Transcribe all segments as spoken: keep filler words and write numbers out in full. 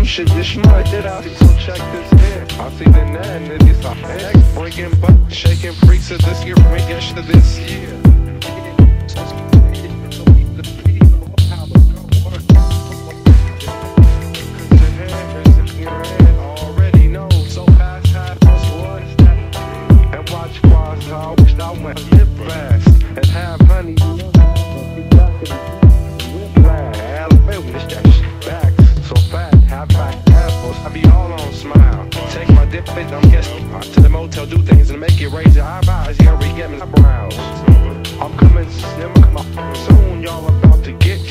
shit, this might did out, so check this here. I see the net, and it's a heck. Breaking butt, shaking freaks of this year, bringing shit this year. Already know, so fast, half plus one step. And watch squads, I wish I went live fast and have honey. I be all on smile. Take my dip, I'm guessing to the motel, do things and make it raise your eyebrows. Yeah, we get my brows. I'm coming soon, y'all about to get.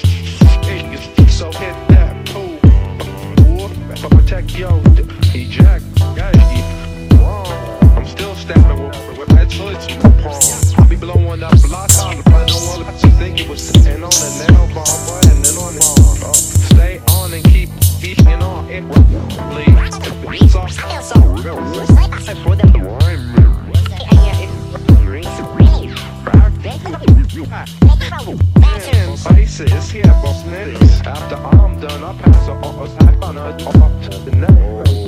So hit that pool. Protect yo, eject. Wrong. I'm still stabbing with that choice. I be blowing up a lot of times, but I don't want to think it was sitting on the nail bar, and then on the bar. Stay on and keep eating on it. So for them faces here, boss niggas. After I'm done, I pass on us. I found her up to the neck.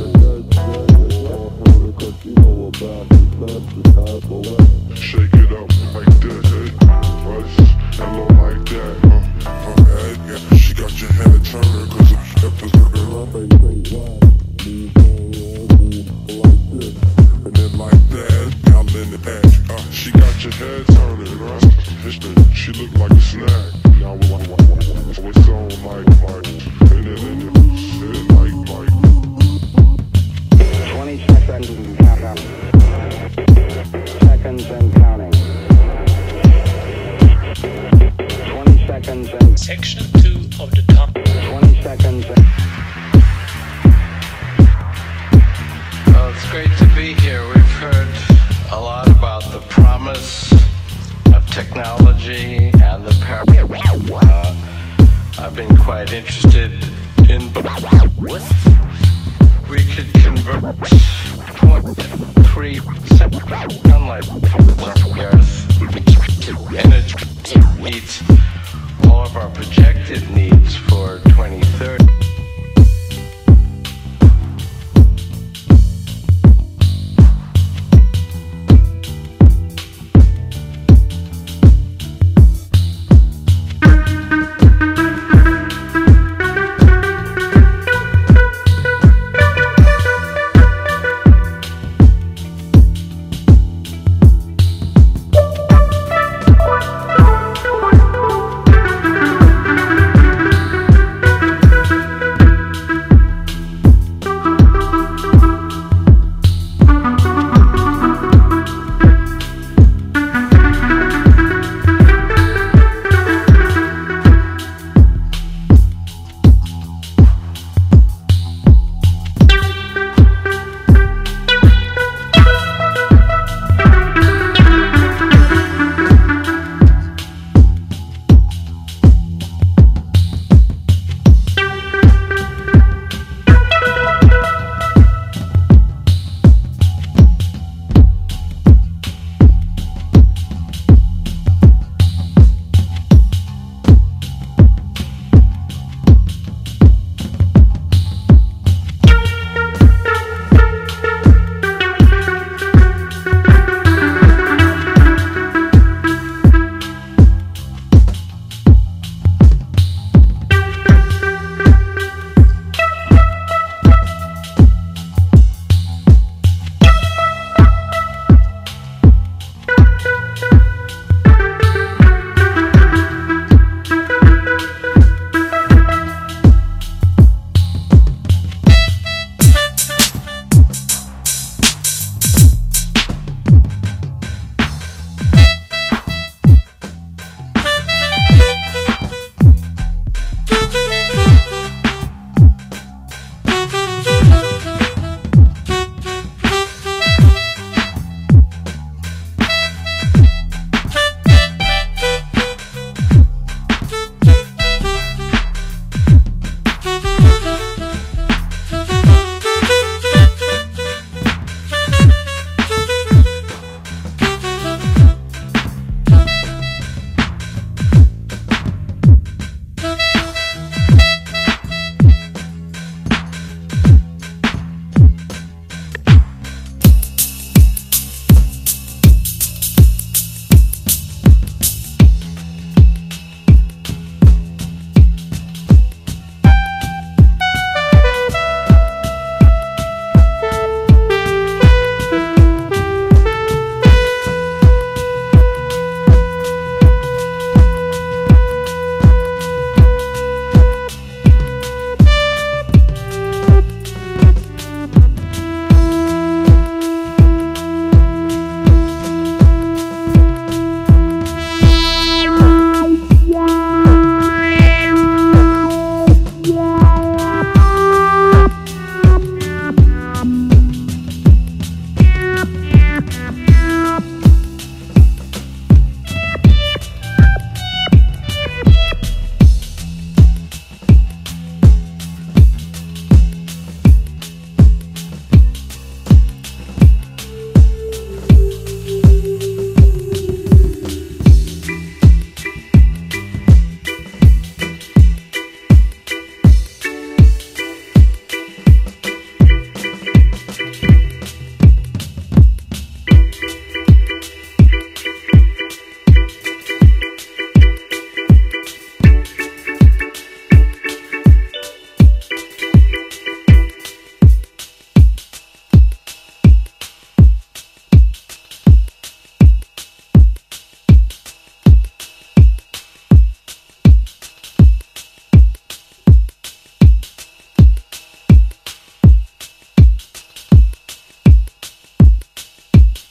Shake it up like that, hey. Rush, hello like that, huh? Her head, yeah. She got your head turning, cause it's and then like that, y'all in the edge. Uh, she got your head turning, right? She look like a snack. Now it's on like, like, and then, and then, like, like. twenty seconds and count. Seconds and counting. twenty seconds and. Section two of the top. twenty seconds and. Well, it's great to be here. We've heard a lot about the promise of technology and the power. Uh, I've been quite interested in. We could convert three sunlight from the Earth to energy, heat.